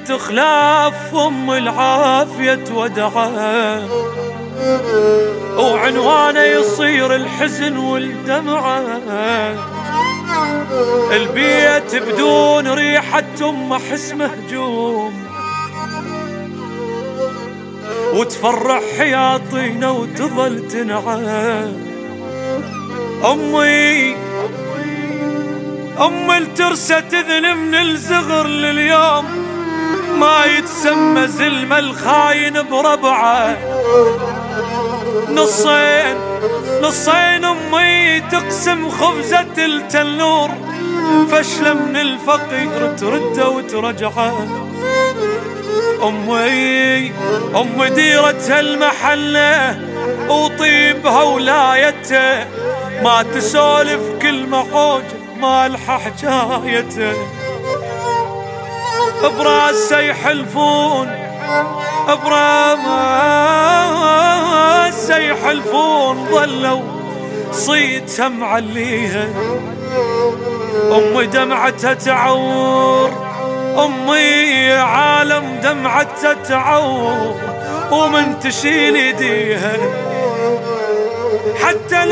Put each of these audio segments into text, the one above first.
تخلاف أم العافية ودعاء، وعنوانه يصير الحزن والدمعة. البيت بدون ريحة أم أحس مهجوم، وتفرح حياطينا وتظل تنعى. أمي الترسة تذل من الزغر لليوم، ما يتسمى زلمة الخاين بربعه. نصين أمي تقسم خبزة التنور، فشلة من الفقير ترده وترجعه. أمي ديرتها المحلة وطيبها ولايته، ما تسولف كلمة حوجة مالحة حجايته. براسه يحلفون براسه يحلفون ظلوا صيتها معليها. أمي دمعتها تعور، أمي عالم دمعتها تعور، ومن تشيل يديها حتى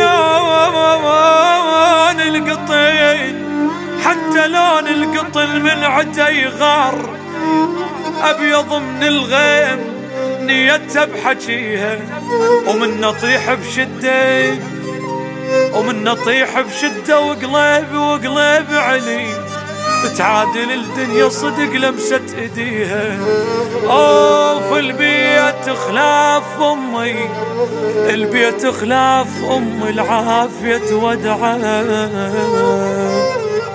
لون القطين، حتى لون القطن من عده يغار أبيض من الغيم نيتها بحكيها. ومن نطيح بشدة ومن نطيح بشدة وقليب علي، بتعادل الدنيا صدق لمسة ايديها. في البيت خلاف أمي، البيت خلاف أم العافية ودعاء.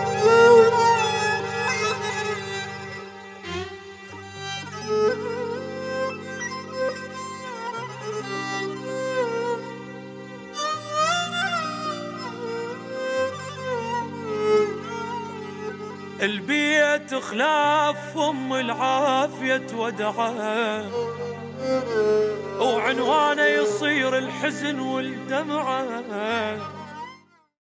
البيت خلاف أم العافية ودعاء، وعنوانه يصير الحزن والدمعة.